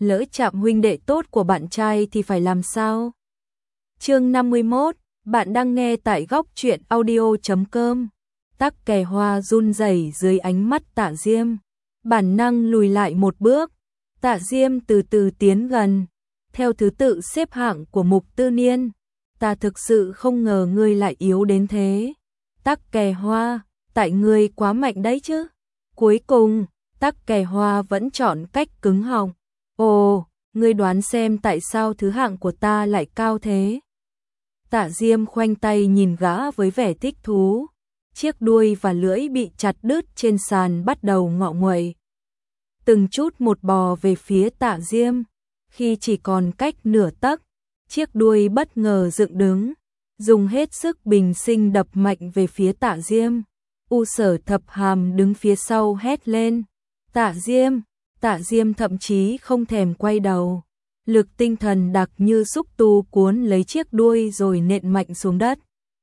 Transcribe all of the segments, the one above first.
lỡ chạm huynh đệ tốt của bạn trai thì phải làm sao? Chương 51, bạn đang nghe tại góc truyện audio.com. Tắc Kè Hoa run rẩy dưới ánh mắt Tạ Diêm, bản năng lùi lại một bước. Tạ Diêm từ từ tiến gần, theo thứ tự xếp hạng của Mục Tư Niên. Ta thực sự không ngờ ngươi lại yếu đến thế. Tắc Kè Hoa, tại ngươi quá mạnh đấy chứ. Cuối cùng, Tắc Kè Hoa vẫn chọn cách cứng họng. Ồ, ngươi đoán xem tại sao thứ hạng của ta lại cao thế? Tạ Diêm khoanh tay nhìn gã với vẻ thích thú. Chiếc đuôi và lưỡi bị chặt đứt trên sàn bắt đầu ngọ nguậy. Từng chút một bò về phía Tạ Diêm. Khi chỉ còn cách nửa tấc, chiếc đuôi bất ngờ dựng đứng, dùng hết sức bình sinh đập mạnh về phía Tạ Diêm. Sở Thập Hàm đứng phía sau hét lên. Tạ Diêm! Tạ Diêm thậm chí không thèm quay đầu. Lực tinh thần đặc như xúc tu cuốn lấy chiếc đuôi rồi nện mạnh xuống đất.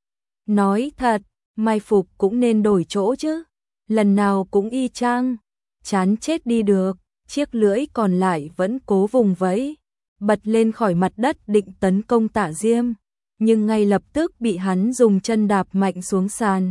Nói thật, mai phục cũng nên đổi chỗ chứ. Lần nào cũng y chang. Chán chết đi được. Chiếc lưỡi còn lại vẫn cố vùng vẫy, bật lên khỏi mặt đất định tấn công Tạ Diêm, nhưng ngay lập tức bị hắn dùng chân đạp mạnh xuống sàn.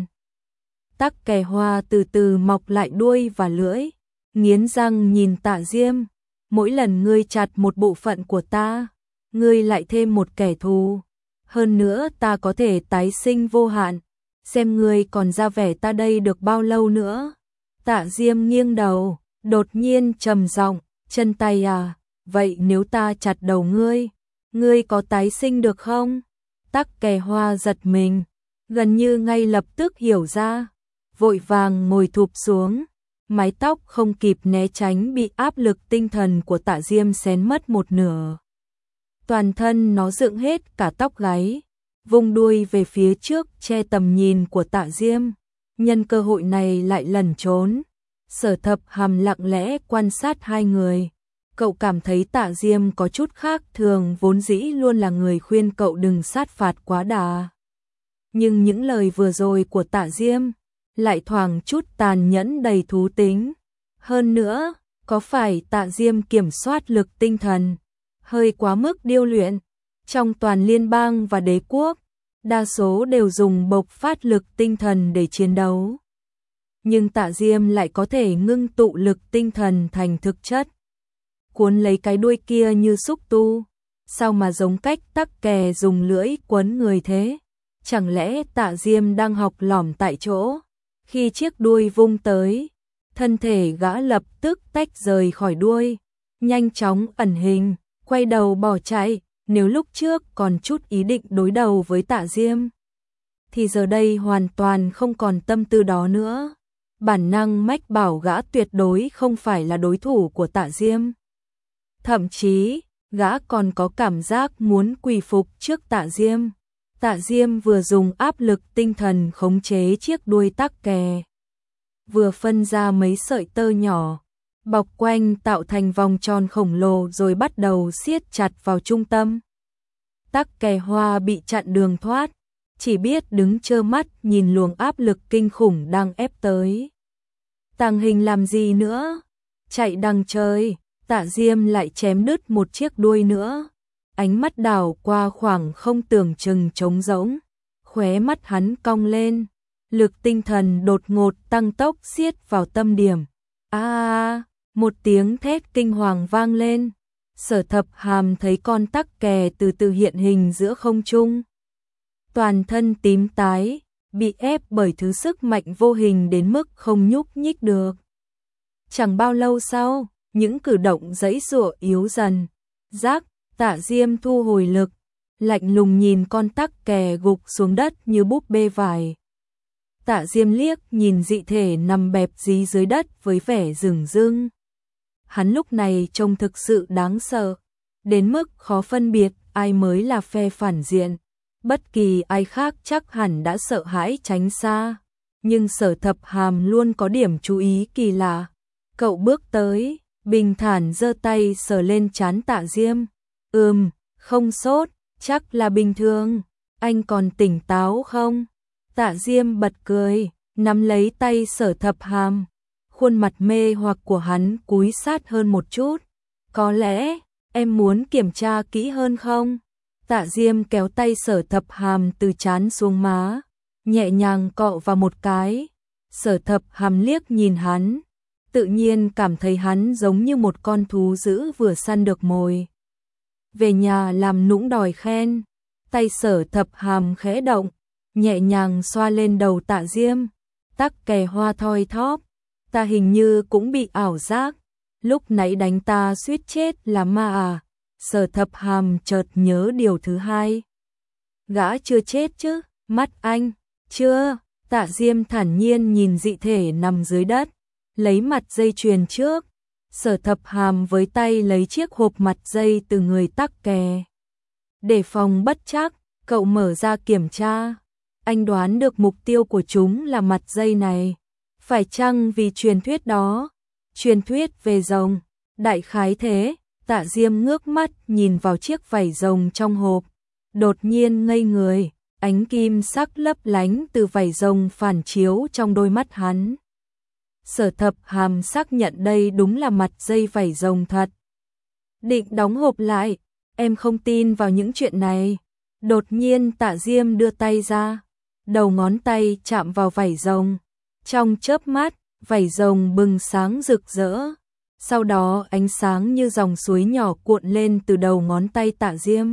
Tắc Kè Hoa từ từ mọc lại đuôi và lưỡi, nghiến răng nhìn Tạ Diêm. Mỗi lần ngươi chặt một bộ phận của ta, ngươi lại thêm một kẻ thù. Hơn nữa ta có thể tái sinh vô hạn, xem ngươi còn ra vẻ ta đây được bao lâu nữa. Tạ Diêm nghiêng đầu, đột nhiên trầm giọng, chân tay à, vậy nếu ta chặt đầu ngươi có tái sinh được không? Tắc Kè Hoa giật mình, gần như ngay lập tức hiểu ra, vội vàng ngồi thụp xuống, mái tóc không kịp né tránh bị áp lực tinh thần của Tạ Diêm xén mất một nửa. Toàn thân nó dựng hết cả tóc gáy, vung đuôi về phía trước che tầm nhìn của Tạ Diêm, nhân cơ hội này lại lẩn trốn. Sở Thập Hàm lặng lẽ quan sát hai người. Cậu cảm thấy Tạ Diêm có chút khác thường, vốn dĩ luôn là người khuyên cậu đừng sát phạt quá đà. Nhưng những lời vừa rồi của Tạ Diêm lại thoảng chút tàn nhẫn đầy thú tính. Hơn nữa, có phải Tạ Diêm kiểm soát lực tinh thần hơi quá mức điêu luyện? Trong toàn liên bang và đế quốc, đa số đều dùng bộc phát lực tinh thần để chiến đấu. Nhưng Tạ Diêm lại có thể ngưng tụ lực tinh thần thành thực chất, cuốn lấy cái đuôi kia như xúc tu. Sao mà giống cách Tắc Kè dùng lưỡi quấn người thế? Chẳng lẽ Tạ Diêm đang học lỏm tại chỗ? Khi chiếc đuôi vung tới, thân thể gã lập tức tách rời khỏi đuôi, nhanh chóng ẩn hình, quay đầu bỏ chạy. Nếu lúc trước còn chút ý định đối đầu với Tạ Diêm, thì giờ đây hoàn toàn không còn tâm tư đó nữa. Bản năng mách bảo gã tuyệt đối không phải là đối thủ của Tạ Diêm. Thậm chí, gã còn có cảm giác muốn quỳ phục trước Tạ Diêm. Tạ Diêm vừa dùng áp lực tinh thần khống chế chiếc đuôi Tắc Kè, vừa phân ra mấy sợi tơ nhỏ, bọc quanh tạo thành vòng tròn khổng lồ rồi bắt đầu siết chặt vào trung tâm. Tắc Kè Hoa bị chặn đường thoát, chỉ biết đứng trơ mắt nhìn luồng áp lực kinh khủng đang ép tới. Tàng Hình làm gì nữa? Chạy đằng trời. Tạ Diêm lại chém đứt một chiếc đuôi nữa. Ánh mắt đảo qua khoảng không tưởng chừng trống rỗng, khóe mắt hắn cong lên, lực tinh thần đột ngột tăng tốc siết vào tâm điểm. Một tiếng thét kinh hoàng vang lên. Sở Thập Hàm thấy con Tắc Kè từ từ hiện hình giữa không trung. Toàn thân tím tái, bị ép bởi thứ sức mạnh vô hình đến mức không nhúc nhích được. Chẳng bao lâu sau, những cử động giãy giụa yếu dần. Rắc, Tạ Diêm thu hồi lực, lạnh lùng nhìn con Tắc Kè gục xuống đất như búp bê vải. Tạ Diêm liếc nhìn dị thể nằm bẹp dí dưới đất với vẻ dửng dưng. Hắn lúc này trông thực sự đáng sợ, đến mức khó phân biệt ai mới là phe phản diện. Bất kỳ ai khác chắc hẳn đã sợ hãi tránh xa, nhưng Sở Thập Hàm luôn có điểm chú ý kỳ lạ. Cậu bước tới, bình thản giơ tay sờ lên trán Tạ Diêm. Không sốt, chắc là bình thường. Anh còn tỉnh táo không? Tạ Diêm bật cười, nắm lấy tay Sở Thập Hàm. Khuôn mặt mê hoặc của hắn cúi sát hơn một chút. có lẽ em muốn kiểm tra kỹ hơn không? Tạ Diêm kéo tay Sở Thập Hàm từ trán xuống má, nhẹ nhàng cọ vào một cái. Sở Thập Hàm liếc nhìn hắn, tự nhiên cảm thấy hắn giống như một con thú dữ vừa săn được mồi. Về nhà làm nũng đòi khen, tay Sở Thập Hàm khẽ động, nhẹ nhàng xoa lên đầu Tạ Diêm. Tắc Kè Hoa thoi thóp, ta hình như cũng bị ảo giác, lúc nãy đánh ta suýt chết là ma à? Sở Thập Hàm chợt nhớ điều thứ hai. Gã chưa chết chứ? Mắt anh, chưa. Tạ Diêm thản nhiên nhìn dị thể nằm dưới đất, lấy mặt dây chuyền trước. Sở Thập Hàm với tay lấy chiếc hộp mặt dây từ người Tắc Kè. Để phòng bất trắc, cậu mở ra kiểm tra. Anh đoán được mục tiêu của chúng là mặt dây này. Phải chăng vì truyền thuyết đó? Truyền thuyết về rồng, đại khái thế. Tạ Diêm ngước mắt nhìn vào chiếc vảy rồng trong hộp, đột nhiên ngây người, ánh kim sắc lấp lánh từ vảy rồng phản chiếu trong đôi mắt hắn. Sở Thập Hàm xác nhận đây đúng là mặt dây vảy rồng thật. Định đóng hộp lại, em không tin vào những chuyện này. Đột nhiên Tạ Diêm đưa tay ra, đầu ngón tay chạm vào vảy rồng. Trong chớp mắt, vảy rồng bừng sáng rực rỡ. Sau đó ánh sáng như dòng suối nhỏ cuộn lên từ đầu ngón tay Tạ Diêm.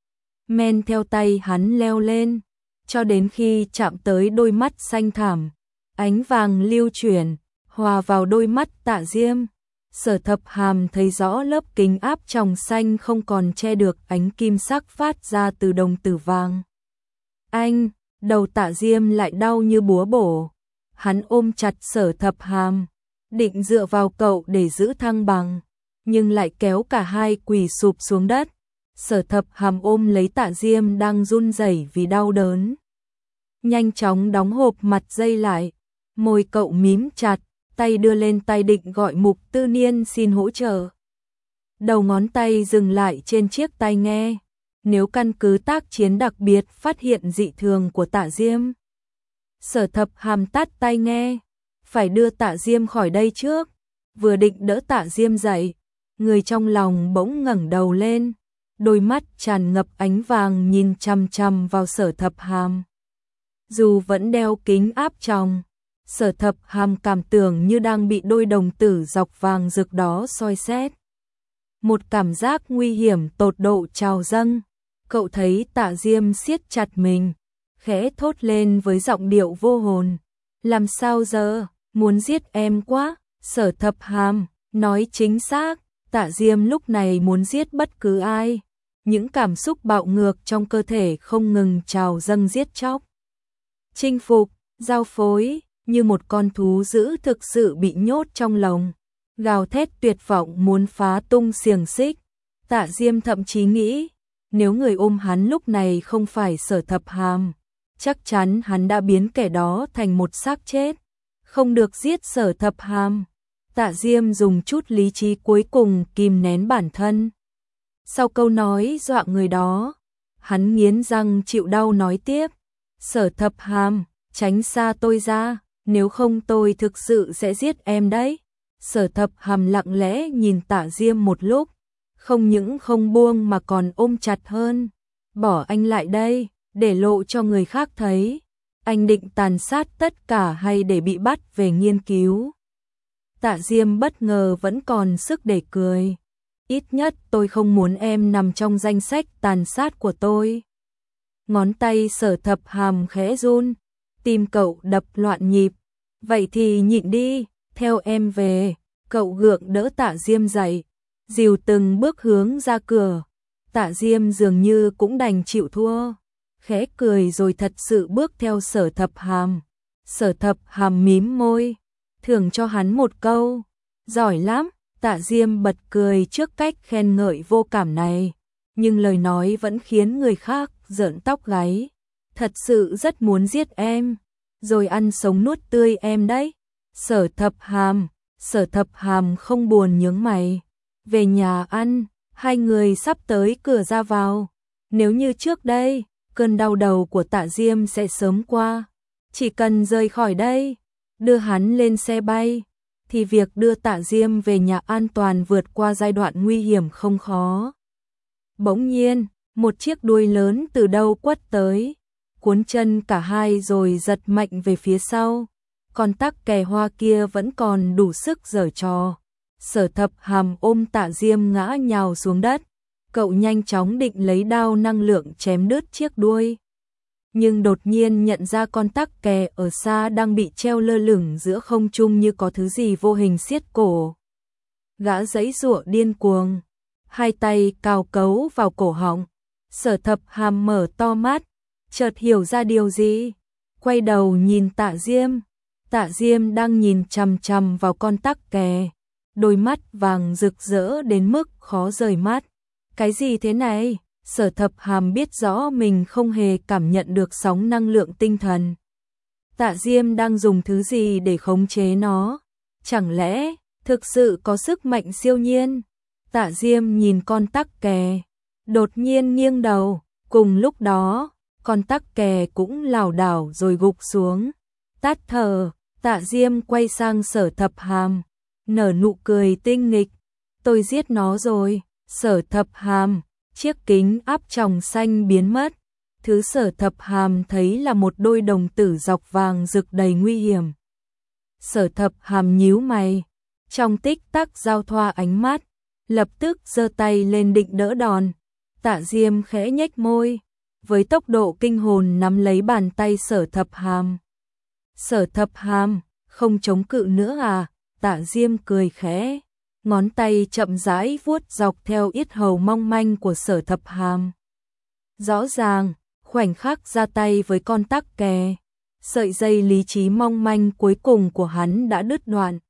Men theo tay hắn leo lên, cho đến khi chạm tới đôi mắt xanh thẳm. Ánh vàng lưu chuyển, hòa vào đôi mắt Tạ Diêm. Sở Thập Hàm thấy rõ lớp kính áp tròng xanh không còn che được ánh kim sắc phát ra từ đồng tử vàng. Anh, đầu Tạ Diêm lại đau như búa bổ. Hắn ôm chặt Sở Thập Hàm, định dựa vào cậu để giữ thăng bằng, nhưng lại kéo cả hai quỳ sụp xuống đất. Sở Thập Hàm ôm lấy Tạ Diêm đang run rẩy vì đau đớn. Nhanh chóng đóng hộp mặt dây lại, môi cậu mím chặt, tay đưa lên tai định gọi Mục Tư Niên xin hỗ trợ. Đầu ngón tay dừng lại trên chiếc tai nghe. Nếu căn cứ tác chiến đặc biệt phát hiện dị thường của Tạ Diêm. Sở Thập Hàm tắt tai nghe, phải đưa Tạ Diêm khỏi đây trước. Vừa định đỡ Tạ Diêm dậy, người trong lòng bỗng ngẩng đầu lên, đôi mắt tràn ngập ánh vàng nhìn chằm chằm vào Sở Thập Hàm. Dù vẫn đeo kính áp tròng, Sở Thập Hàm cảm tưởng như đang bị đôi đồng tử dọc vàng rực đó soi xét. Một cảm giác nguy hiểm tột độ trào dâng. Cậu thấy Tạ Diêm siết chặt mình, khẽ thốt lên với giọng điệu vô hồn. Làm sao giờ, muốn giết em quá. Sở Thập Hàm nói chính xác, Tạ Diêm lúc này muốn giết bất cứ ai. Những cảm xúc bạo ngược trong cơ thể không ngừng trào dâng giết chóc. Chinh phục, giao phối, như một con thú dữ thực sự bị nhốt trong lồng. Gào thét tuyệt vọng muốn phá tung xiềng xích. Tạ Diêm thậm chí nghĩ, nếu người ôm hắn lúc này không phải Sở Thập Hàm, chắc chắn hắn đã biến kẻ đó thành một xác chết. Không được giết Sở Thập Hàm. Tạ Diêm dùng chút lý trí cuối cùng kìm nén bản thân. Sau câu nói dọa người đó, hắn nghiến răng chịu đau nói tiếp. Sở Thập Hàm, tránh xa tôi ra, nếu không tôi thực sự sẽ giết em đấy. Sở Thập Hàm lặng lẽ nhìn Tạ Diêm một lúc, không những không buông mà còn ôm chặt hơn. Bỏ anh lại đây, để lộ cho người khác thấy. Anh định tàn sát tất cả hay để bị bắt về nghiên cứu? Tạ Diêm bất ngờ vẫn còn sức để cười. Ít nhất tôi không muốn em nằm trong danh sách tàn sát của tôi. Ngón tay Sở Thập Hàm khẽ run, tim cậu đập loạn nhịp. Vậy thì nhịn đi, theo em về. Cậu gượng đỡ Tạ Diêm dậy, dìu từng bước hướng ra cửa. Tạ Diêm dường như cũng đành chịu thua, khẽ cười rồi thật sự bước theo Sở Thập Hàm. Sở Thập Hàm mím môi, thưởng cho hắn một câu, giỏi lắm. Tạ Diêm bật cười trước cách khen ngợi vô cảm này, nhưng lời nói vẫn khiến người khác rợn tóc gáy. Thật sự rất muốn giết em, rồi ăn sống nuốt tươi em đấy. Sở Thập Hàm. Sở Thập Hàm không buồn nhướng mày. Về nhà ăn, hai người sắp tới cửa ra vào. Nếu như trước đây, cơn đau đầu của Tạ Diêm sẽ sớm qua. Chỉ cần rời khỏi đây, đưa hắn lên xe bay. thì việc đưa Tạ Diêm về nhà an toàn vượt qua giai đoạn nguy hiểm không khó. Bỗng nhiên, một chiếc đuôi lớn từ đâu quất tới, cuốn chân cả hai rồi giật mạnh về phía sau. Con tắc kè hoa kia vẫn còn đủ sức giở trò. Sở Thập Hàm ôm Tạ Diêm ngã nhào xuống đất. Cậu nhanh chóng định lấy đao năng lượng chém đứt chiếc đuôi. Nhưng đột nhiên nhận ra con tắc kè ở xa đang bị treo lơ lửng giữa không trung như có thứ gì vô hình siết cổ. Gã giãy giụa điên cuồng, hai tay cào cấu vào cổ họng. Sở Thập Hàm mở to mắt, chợt hiểu ra điều gì, quay đầu nhìn Tạ Diêm. Tạ Diêm đang nhìn chằm chằm vào con tắc kè, đôi mắt vàng rực rỡ đến mức khó rời mắt. Cái gì thế này? Sở Thập Hàm biết rõ mình không hề cảm nhận được sóng năng lượng tinh thần. Tạ Diêm đang dùng thứ gì để khống chế nó? Chẳng lẽ thực sự có sức mạnh siêu nhiên? Tạ Diêm nhìn con tắc kè, đột nhiên nghiêng đầu. Cùng lúc đó, con tắc kè cũng lảo đảo rồi gục xuống. Tắt thở, Tạ Diêm quay sang Sở Thập Hàm, nở nụ cười tinh nghịch. Tôi giết nó rồi. Sở Thập Hàm, chiếc kính áp tròng xanh biến mất. Thứ Sở Thập Hàm thấy là một đôi đồng tử dọc vàng rực đầy nguy hiểm. Sở Thập Hàm nhíu mày, trong tích tắc giao thoa ánh mắt, lập tức giơ tay lên định đỡ đòn. Tạ Diêm khẽ nhếch môi, với tốc độ kinh hồn nắm lấy bàn tay Sở Thập Hàm. Sở Thập Hàm, không chống cự nữa à? Tạ Diêm cười khẽ, ngón tay chậm rãi vuốt dọc theo yết hầu mong manh của Sở Thập Hàm. Rõ ràng, khoảnh khắc ra tay với con tắc kè, sợi dây lý trí mong manh cuối cùng của hắn đã đứt đoạn.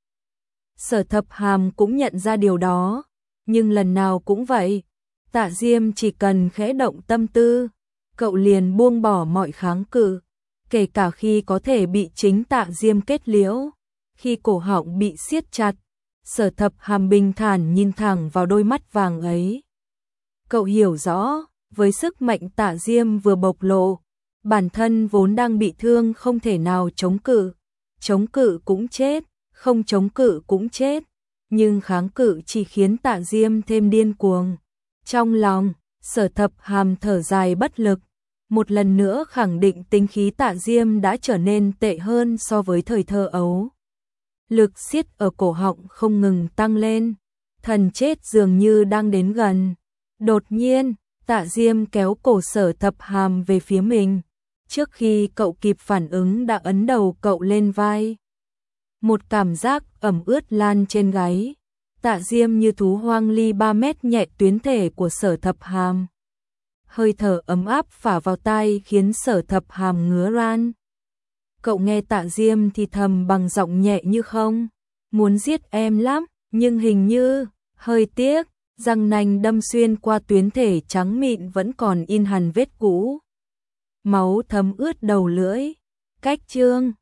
Sở Thập Hàm cũng nhận ra điều đó, nhưng lần nào cũng vậy, Tạ Diêm chỉ cần khẽ động tâm tư, cậu liền buông bỏ mọi kháng cự, kể cả khi có thể bị chính Tạ Diêm kết liễu. Khi cổ họng bị siết chặt, Sở Thập Hàm bình thản nhìn thẳng vào đôi mắt vàng ấy. Cậu hiểu rõ, với sức mạnh Tạ Diêm vừa bộc lộ, bản thân vốn đang bị thương không thể nào chống cự cũng chết, không chống cự cũng chết, nhưng kháng cự chỉ khiến Tạ Diêm thêm điên cuồng. Trong lòng, Sở Thập Hàm thở dài bất lực, một lần nữa khẳng định tính khí Tạ Diêm đã trở nên tệ hơn so với thời thơ ấu. Lực siết ở cổ họng không ngừng tăng lên, thần chết dường như đang đến gần. Đột nhiên, Tạ Diêm kéo cổ Sở Thập Hàm về phía mình, trước khi cậu kịp phản ứng đã ấn đầu cậu lên vai. Một cảm giác ẩm ướt lan trên gáy, Tạ Diêm như thú hoang ly 3 mét nhẹ tuyến thể của Sở Thập Hàm. Hơi thở ấm áp phả vào tai khiến Sở Thập Hàm ngứa ran. Cậu nghe Tạ Diêm thì thầm bằng giọng nhẹ như không, muốn giết em lắm, nhưng hình như, hơi tiếc, răng nanh đâm xuyên qua tuyến thể trắng mịn vẫn còn in hằn vết cũ. Máu thấm ướt đầu lưỡi. Cách chương